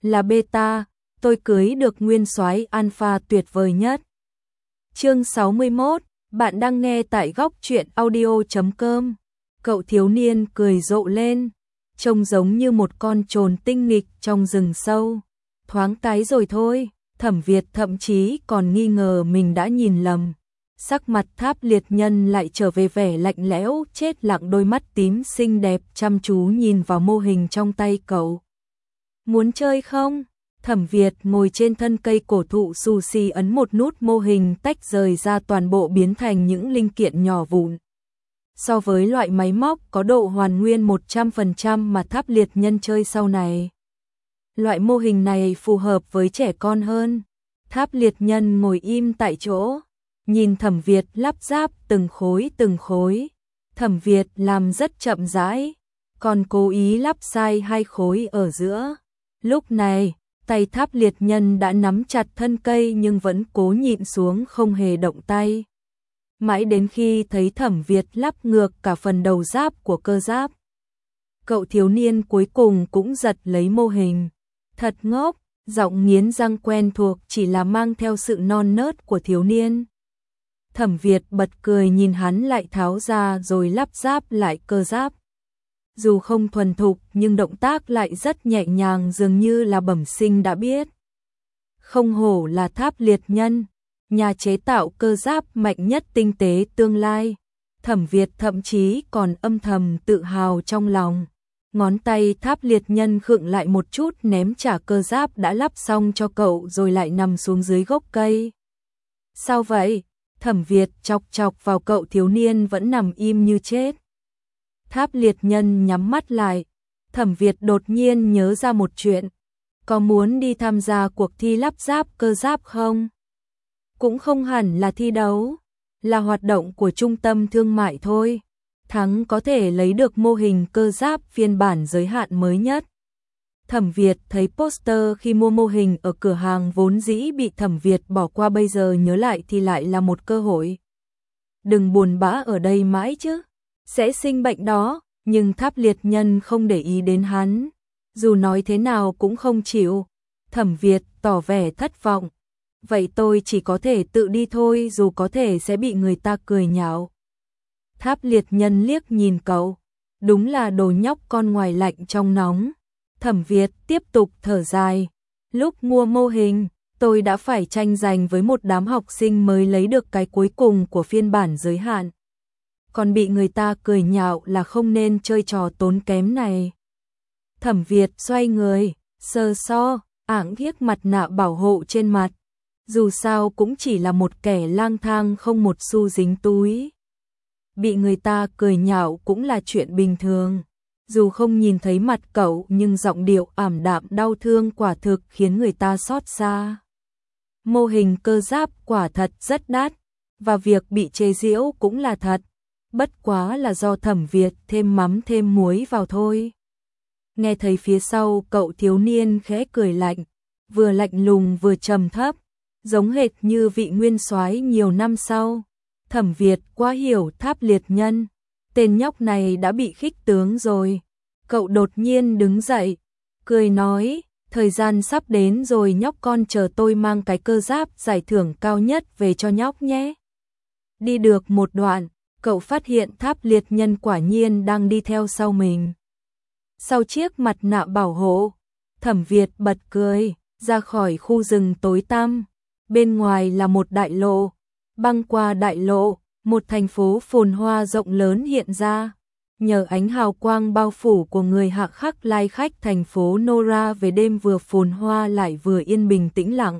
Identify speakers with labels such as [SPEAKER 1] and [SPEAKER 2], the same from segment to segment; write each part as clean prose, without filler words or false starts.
[SPEAKER 1] là beta, tôi cưới được nguyên soái alpha tuyệt vời nhất. Chương 61, bạn đang nghe tại góc truyện audio.com. Cậu thiếu niên cười rộ lên, trông giống như một con trồn tinh nghịch trong rừng sâu. Thoáng cái rồi thôi, Thẩm Việt thậm chí còn nghi ngờ mình đã nhìn lầm. Sắc mặt Tháp Liệt Nhân lại trở về vẻ lạnh lẽo, chết lặng, đôi mắt tím xinh đẹp chăm chú nhìn vào mô hình trong tay cậu. Muốn chơi không? Thẩm Việt ngồi trên thân cây cổ thụ xù xì ấn một nút, mô hình tách rời ra, toàn bộ biến thành những linh kiện nhỏ vụn. So với loại máy móc có độ hoàn nguyên 100% mà Tháp Liệt Nhân chơi sau này, loại mô hình này phù hợp với trẻ con hơn. Tháp Liệt Nhân ngồi im tại chỗ, nhìn Thẩm Việt lắp ráp từng khối. Thẩm Việt làm rất chậm rãi, còn cố ý lắp sai 2 khối ở giữa. Lúc này, tay Tháp Liệt Nhân đã nắm chặt thân cây nhưng vẫn cố nhịn xuống không hề động tay. Mãi đến khi thấy Thẩm Việt lắp ngược cả phần đầu giáp của cơ giáp, cậu thiếu niên cuối cùng cũng giật lấy mô hình. Thật ngốc, giọng nghiến răng quen thuộc chỉ là mang theo sự non nớt của thiếu niên. Thẩm Việt bật cười nhìn hắn, lại tháo ra rồi lắp ráp lại cơ giáp. Dù không thuần thục nhưng động tác lại rất nhẹ nhàng, dường như là bẩm sinh đã biết. Không hổ là Tháp Liệt Nhân, nhà chế tạo cơ giáp mạnh nhất tinh tế tương lai. Thẩm Việt thậm chí còn âm thầm tự hào trong lòng. Ngón tay Tháp Liệt Nhân khựng lại một chút, ném trả cơ giáp đã lắp xong cho cậu rồi lại nằm xuống dưới gốc cây. Sao vậy? Thẩm Việt chọc chọc vào cậu thiếu niên vẫn nằm im như chết. Tháp Liệt Nhân nhắm mắt lại. Thẩm Việt đột nhiên nhớ ra một chuyện. Có muốn đi tham gia cuộc thi lắp ráp cơ giáp không? Cũng không hẳn là thi đấu, là hoạt động của trung tâm thương mại thôi. Thắng có thể lấy được mô hình cơ giáp phiên bản giới hạn mới nhất. Thẩm Việt thấy poster khi mua mô hình ở cửa hàng vốn dĩ bị Thẩm Việt bỏ qua, bây giờ nhớ lại thì lại là một cơ hội. Đừng buồn bã ở đây mãi chứ, sẽ sinh bệnh đó. Nhưng Tháp Liệt Nhân không để ý đến hắn, dù nói thế nào cũng không chịu. Thẩm Việt tỏ vẻ thất vọng. Vậy tôi chỉ có thể tự đi thôi, dù có thể sẽ bị người ta cười nhạo. Tháp Liệt Nhân liếc nhìn cậu, đúng là đồ nhóc con ngoài lạnh trong nóng. Thẩm Việt tiếp tục thở dài. Lúc mua mô hình, tôi đã phải tranh giành với một đám học sinh mới lấy được cái cuối cùng của phiên bản giới hạn. Còn bị người ta cười nhạo là không nên chơi trò tốn kém này. Thẩm Việt xoay người, sờ so, ảng ghiếc mặt nạ bảo hộ trên mặt. Dù sao cũng chỉ là một kẻ lang thang không một xu dính túi. Bị người ta cười nhạo cũng là chuyện bình thường. Dù không nhìn thấy mặt cậu nhưng giọng điệu ảm đạm đau thương quả thực khiến người ta xót xa. Mô hình cơ giáp quả thật rất đắt, và việc bị chế giễu cũng là thật. Bất quá là do Thẩm Việt thêm mắm thêm muối vào thôi. Nghe thấy phía sau, cậu thiếu niên khẽ cười lạnh, vừa lạnh lùng vừa trầm thấp, giống hệt như vị nguyên soái nhiều năm sau. Thẩm Việt quá hiểu Tháp Liệt Nhân, tên nhóc này đã bị khích tướng rồi. Cậu đột nhiên đứng dậy, cười nói, thời gian sắp đến rồi nhóc con, chờ tôi mang cái cơ giáp giải thưởng cao nhất về cho nhóc nhé. Đi được một đoạn, cậu phát hiện Tháp Liệt Nhân quả nhiên đang đi theo sau mình. Sau chiếc mặt nạ bảo hộ, Thẩm Việt bật cười, ra khỏi khu rừng tối tăm. Bên ngoài là một đại lộ, băng qua đại lộ, một thành phố phồn hoa rộng lớn hiện ra. Nhờ ánh hào quang bao phủ của người hạ khắc lai khách, thành phố Nora về đêm vừa phồn hoa lại vừa yên bình tĩnh lặng.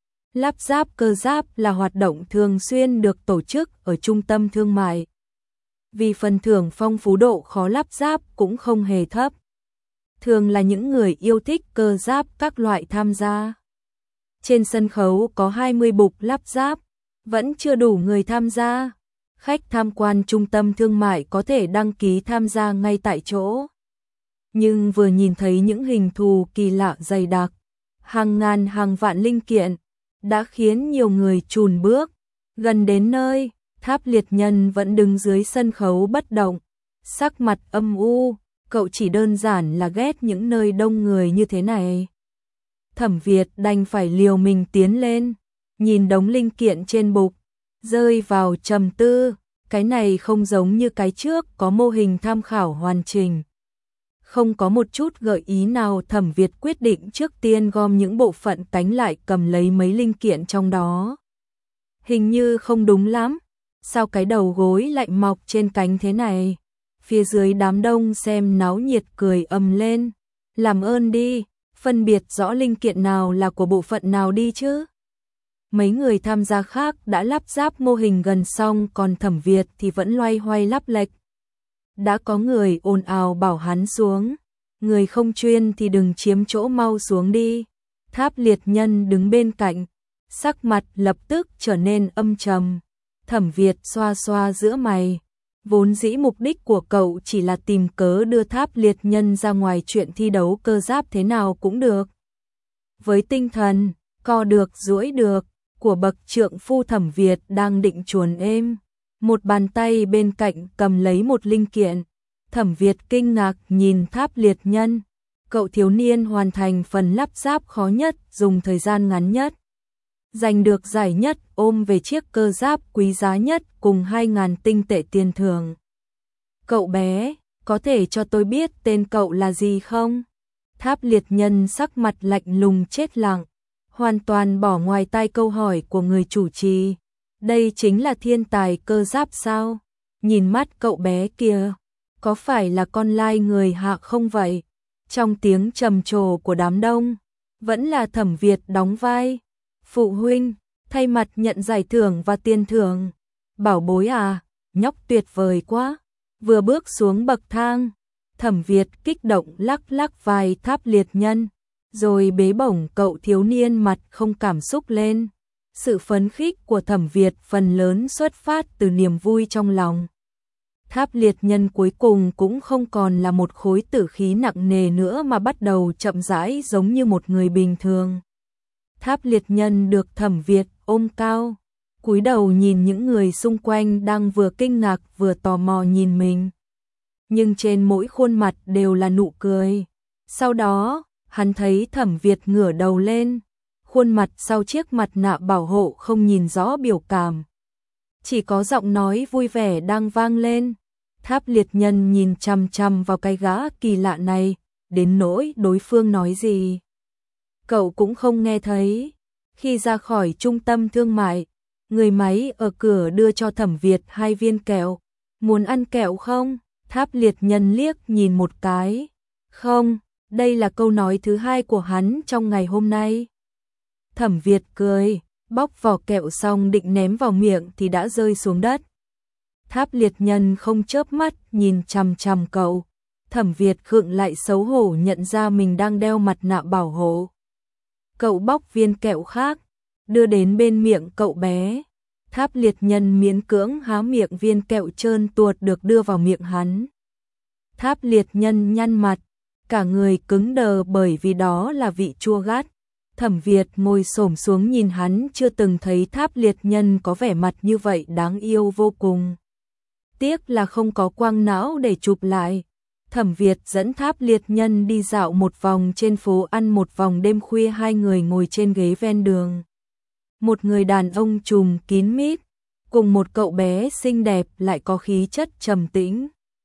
[SPEAKER 1] Lắp ráp cơ giáp là hoạt động thường xuyên được tổ chức ở trung tâm thương mại. Vì phần thưởng phong phú, độ khó lắp ráp cũng không hề thấp. Thường là những người yêu thích cơ giáp các loại tham gia. Trên sân khấu có 20 bục lắp ráp, vẫn chưa đủ người tham gia. Khách tham quan trung tâm thương mại có thể đăng ký tham gia ngay tại chỗ. Nhưng vừa nhìn thấy những hình thù kỳ lạ dày đặc, hàng ngàn hàng vạn linh kiện, đã khiến nhiều người chùn bước. Gần đến nơi, Tháp Liệt Nhân vẫn đứng dưới sân khấu bất động, sắc mặt âm u. Cậu chỉ đơn giản là ghét những nơi đông người như thế này. Thẩm Việt đành phải liều mình tiến lên, nhìn đống linh kiện trên bục, rơi vào trầm tư, cái này không giống như cái trước có mô hình tham khảo hoàn chỉnh. Không có một chút gợi ý nào, Thẩm Việt quyết định trước tiên gom những bộ phận cánh lại cầm lấy mấy linh kiện trong đó. Hình như không đúng lắm, sao cái đầu gối lại mọc trên cánh thế này? Phía dưới đám đông xem náo nhiệt cười ầm lên. Làm ơn đi, phân biệt rõ linh kiện nào là của bộ phận nào đi chứ. Mấy người tham gia khác đã lắp ráp mô hình gần xong, còn Thẩm Việt thì vẫn loay hoay lắp lệch. Đã có người ồn ào bảo hắn xuống, người không chuyên thì đừng chiếm chỗ, mau xuống đi. Tháp Liệt Nhân đứng bên cạnh, sắc mặt lập tức trở nên âm trầm. Thẩm Việt xoa xoa giữa mày, vốn dĩ mục đích của cậu chỉ là tìm cớ đưa Tháp Liệt Nhân ra ngoài, chuyện thi đấu cơ giáp thế nào cũng được. Với tinh thần co được duỗi được của bậc trượng phu, Thẩm Việt đang định chuồn êm, một bàn tay bên cạnh cầm lấy một linh kiện. Thẩm Việt kinh ngạc nhìn Tháp Liệt Nhân, cậu thiếu niên hoàn thành phần lắp ráp khó nhất, dùng thời gian ngắn nhất, giành được giải nhất, ôm về chiếc cơ giáp quý giá nhất cùng 2.000 tinh tệ tiền thưởng. Cậu bé, có thể cho tôi biết tên cậu là gì không? Tháp Liệt Nhân sắc mặt lạnh lùng chết lặng, hoàn toàn bỏ ngoài tai câu hỏi của người chủ trì. Đây chính là thiên tài cơ giáp sao? Nhìn mắt cậu bé kia, có phải là con lai người Hạ không vậy? Trong tiếng trầm trồ của đám đông, vẫn là Thẩm Việt đóng vai. Phụ huynh, thay mặt nhận giải thưởng và tiền thưởng. Bảo bối à, nhóc tuyệt vời quá. Vừa bước xuống bậc thang, Thẩm Việt kích động lắc lắc vai Tháp Liệt Nhân, rồi bế bổng cậu thiếu niên mặt không cảm xúc lên. Sự phấn khích của Thẩm Việt phần lớn xuất phát từ niềm vui trong lòng. Tháp Liệt Nhân cuối cùng cũng không còn là một khối tử khí nặng nề nữa, mà bắt đầu chậm rãi giống như một người bình thường. Tháp Liệt Nhân được Thẩm Việt ôm cao, cúi đầu nhìn những người xung quanh đang vừa kinh ngạc vừa tò mò nhìn mình. Nhưng trên mỗi khuôn mặt đều là nụ cười. Sau đó, hắn thấy Thẩm Việt ngửa đầu lên, khuôn mặt sau chiếc mặt nạ bảo hộ không nhìn rõ biểu cảm. Chỉ có giọng nói vui vẻ đang vang lên. Tháp Liệt Nhân nhìn chằm chằm vào cái gã kỳ lạ này, đến nỗi đối phương nói gì cậu cũng không nghe thấy. Khi ra khỏi trung tâm thương mại, người máy ở cửa đưa cho Thẩm Việt 2 viên kẹo. Muốn ăn kẹo không? Tháp Liệt Nhân liếc nhìn một cái. Không, đây là câu nói thứ 2 của hắn trong ngày hôm nay. Thẩm Việt cười, bóc vỏ kẹo xong định ném vào miệng thì đã rơi xuống đất. Tháp Liệt Nhân không chớp mắt nhìn chằm chằm cậu. Thẩm Việt khựng lại, xấu hổ nhận ra mình đang đeo mặt nạ bảo hộ. Cậu bóc viên kẹo khác, đưa đến bên miệng cậu bé. Tháp Liệt Nhân miễn cưỡng há miệng, viên kẹo trơn tuột được đưa vào miệng hắn. Tháp Liệt Nhân nhăn mặt, cả người cứng đờ bởi vì đó là vị chua gắt. Thẩm Việt ngồi xổm xuống nhìn hắn, chưa từng thấy Tháp Liệt Nhân có vẻ mặt như vậy, đáng yêu vô cùng. Tiếc là không có quang não để chụp lại. Thẩm Việt dẫn Tháp Liệt Nhân đi dạo một vòng trên phố, ăn một vòng đêm khuya. 2 người ngồi trên ghế ven đường. Một người đàn ông trùm kín mít, cùng một cậu bé xinh đẹp lại có khí chất trầm tĩnh.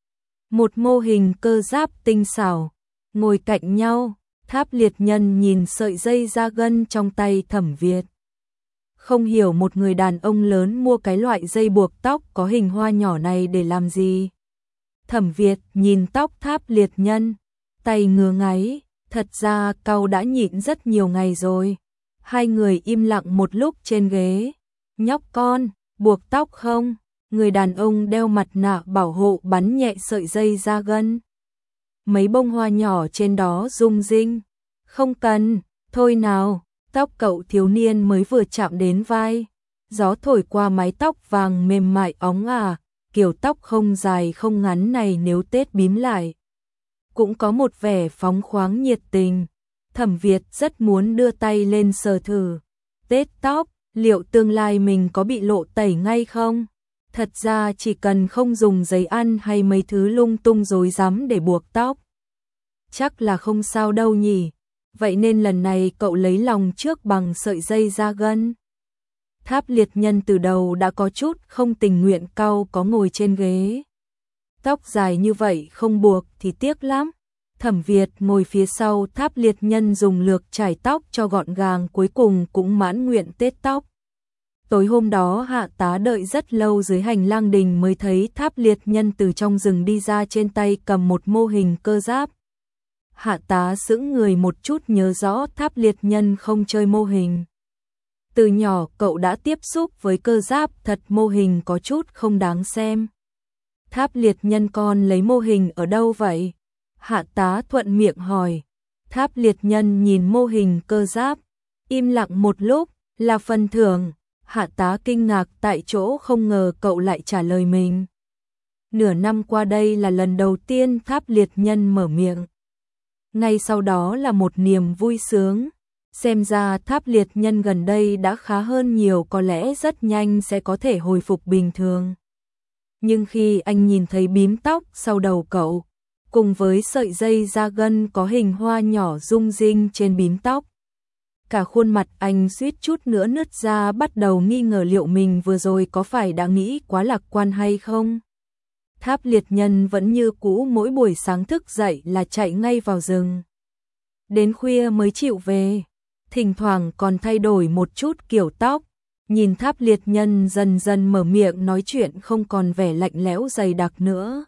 [SPEAKER 1] Một mô hình cơ giáp tinh xảo, ngồi cạnh nhau. Tháp Liệt Nhân nhìn sợi dây da gân trong tay Thẩm Việt. Không hiểu một người đàn ông lớn mua cái loại dây buộc tóc có hình hoa nhỏ này để làm gì. Thẩm Việt nhìn tóc Tháp Liệt Nhân, tay ngứa ngáy, thật ra cậu đã nhịn rất nhiều ngày rồi. 2 người im lặng một lúc trên ghế. Nhóc con, buộc tóc không? Người đàn ông đeo mặt nạ bảo hộ bắn nhẹ sợi dây da gân. Mấy bông hoa nhỏ trên đó rung rinh. Không cần, thôi nào. Tóc cậu thiếu niên mới vừa chạm đến vai. Gió thổi qua mái tóc vàng mềm mại óng ả. Kiểu tóc không dài không ngắn này nếu tết bím lại, cũng có một vẻ phóng khoáng nhiệt tình. Thẩm Việt rất muốn đưa tay lên sờ thử. Tết tóc, liệu tương lai mình có bị lộ tẩy ngay không? Thật ra chỉ cần không dùng giấy ăn hay mấy thứ lung tung rối rắm để buộc tóc, chắc là không sao đâu nhỉ. vậy nên lần này cậu lấy lòng trước bằng sợi dây da gân. Tháp Liệt Nhân từ đầu đã có chút không tình nguyện cau có ngồi trên ghế. Tóc dài như vậy không buộc thì tiếc lắm. Thẩm Việt ngồi phía sau Tháp Liệt Nhân dùng lược chải tóc cho gọn gàng, cuối cùng cũng mãn nguyện tết tóc. Tối hôm đó Hạ Tá đợi rất lâu dưới hành lang đình mới thấy Tháp Liệt Nhân từ trong rừng đi ra, trên tay cầm một mô hình cơ giáp. Hạ Tá sững người một chút, nhớ rõ Tháp Liệt Nhân không chơi mô hình. Từ nhỏ cậu đã tiếp xúc với cơ giáp thật, mô hình có chút không đáng xem. Tháp Liệt Nhân con lấy mô hình ở đâu vậy? Hạ Tá thuận miệng hỏi. Tháp Liệt Nhân nhìn mô hình cơ giáp, im lặng một lúc. Là phần thưởng. Hạ Tá kinh ngạc tại chỗ, không ngờ cậu lại trả lời mình. Nửa năm qua đây là lần đầu tiên Tháp Liệt Nhân mở miệng. Ngay sau đó là một niềm vui sướng. Xem ra Tháp Liệt Nhân gần đây đã khá hơn nhiều, có lẽ rất nhanh sẽ có thể hồi phục bình thường. Nhưng khi anh nhìn thấy bím tóc sau đầu cậu, cùng với sợi dây da gân có hình hoa nhỏ rung rinh trên bím tóc, cả khuôn mặt anh suýt chút nữa nứt ra, bắt đầu nghi ngờ liệu mình vừa rồi có phải đã nghĩ quá lạc quan hay không. Tháp Liệt Nhân vẫn như cũ, mỗi buổi sáng thức dậy là chạy ngay vào rừng. Đến khuya mới chịu về, thỉnh thoảng còn thay đổi một chút kiểu tóc. Nhìn Tháp Liệt Nhân dần dần mở miệng nói chuyện, không còn vẻ lạnh lẽo dày đặc nữa.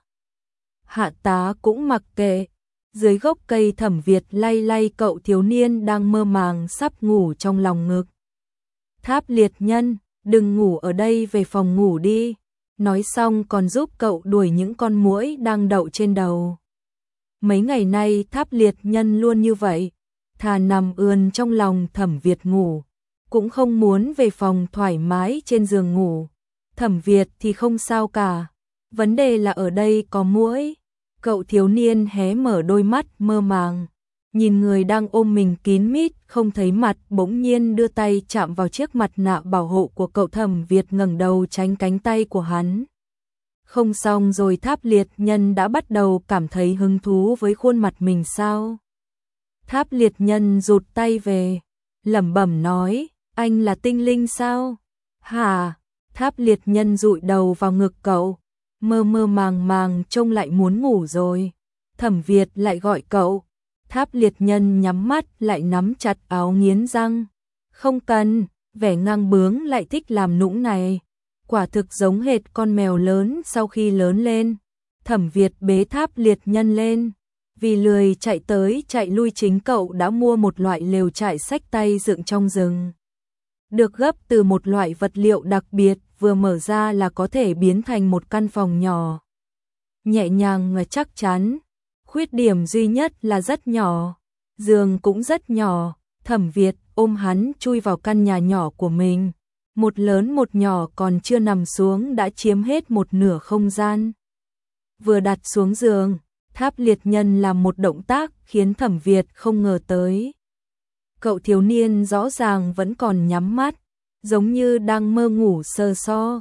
[SPEAKER 1] Hạ Tá cũng mặc kệ. Dưới gốc cây, Thẩm Việt lay lay cậu thiếu niên đang mơ màng sắp ngủ trong lòng ngực. Tháp Liệt Nhân, đừng ngủ ở đây, về phòng ngủ đi. Nói xong còn giúp cậu đuổi những con muỗi đang đậu trên đầu. Mấy ngày nay Tháp Liệt Nhân luôn như vậy, thà nằm ườn trong lòng Thẩm Việt ngủ, cũng không muốn về phòng thoải mái trên giường ngủ. Thẩm Việt thì không sao cả, vấn đề là ở đây có muỗi. Cậu thiếu niên hé mở đôi mắt mơ màng, nhìn người đang ôm mình kín mít không thấy mặt, bỗng nhiên đưa tay chạm vào chiếc mặt nạ bảo hộ của cậu. Thẩm Việt ngẩng đầu tránh cánh tay của hắn. Không xong rồi, Tháp Liệt Nhân đã bắt đầu cảm thấy hứng thú với khuôn mặt mình sao? Tháp Liệt Nhân rụt tay về, lẩm bẩm nói, anh là tinh linh sao? Hả? Tháp Liệt Nhân dụi đầu vào ngực cậu, mơ mơ màng màng trông lại muốn ngủ rồi. Thẩm Việt lại gọi cậu. Tháp Liệt Nhân nhắm mắt lại nắm chặt áo nghiến răng. Không cần, vẻ ngang bướng lại thích làm nũng này. Quả thực giống hệt con mèo lớn sau khi lớn lên. Thẩm Việt bế Tháp Liệt Nhân lên. Vì lười chạy tới chạy lui, chính cậu đã mua một loại lều trại xách tay dựng trong rừng. Được gấp từ một loại vật liệu đặc biệt, vừa mở ra là có thể biến thành một căn phòng nhỏ. Nhẹ nhàng và chắc chắn. Khuyết điểm duy nhất là rất nhỏ. Giường cũng rất nhỏ. Thẩm Việt ôm hắn chui vào căn nhà nhỏ của mình. Một lớn một nhỏ còn chưa nằm xuống đã chiếm hết một nửa không gian. Vừa đặt xuống giường, Tháp Liệt Nhân làm một động tác khiến Thẩm Việt không ngờ tới. Cậu thiếu niên rõ ràng vẫn còn nhắm mắt, giống như đang mơ ngủ sơ so.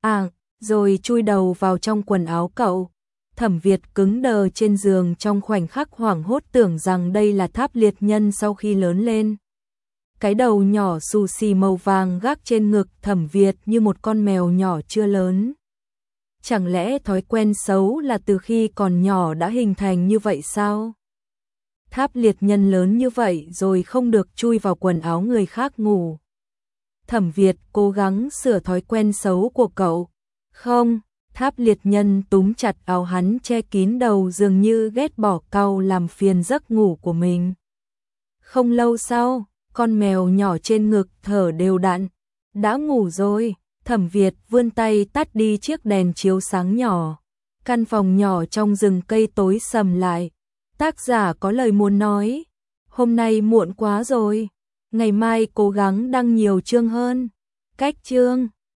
[SPEAKER 1] Rồi chui đầu vào trong quần áo cậu. Thẩm Việt cứng đờ trên giường, trong khoảnh khắc hoảng hốt tưởng rằng đây là Tháp Liệt Nhân sau khi lớn lên. Cái đầu nhỏ xù xì màu vàng gác trên ngực Thẩm Việt như một con mèo nhỏ chưa lớn. Chẳng lẽ thói quen xấu là từ khi còn nhỏ đã hình thành như vậy sao? Tháp Liệt Nhân lớn như vậy rồi không được chui vào quần áo người khác ngủ. Thẩm Việt cố gắng sửa thói quen xấu của cậu. Không, Tháp Liệt Nhân túm chặt áo hắn che kín đầu, dường như ghét bỏ cau làm phiền giấc ngủ của mình. Không lâu sau, con mèo nhỏ trên ngực thở đều đặn. Đã ngủ rồi. Thẩm Việt vươn tay tắt đi chiếc đèn chiếu sáng nhỏ. Căn phòng nhỏ trong rừng cây tối sầm lại. Tác giả có lời muốn nói. Hôm nay muộn quá rồi. Ngày mai cố gắng đăng nhiều chương hơn. Cách chương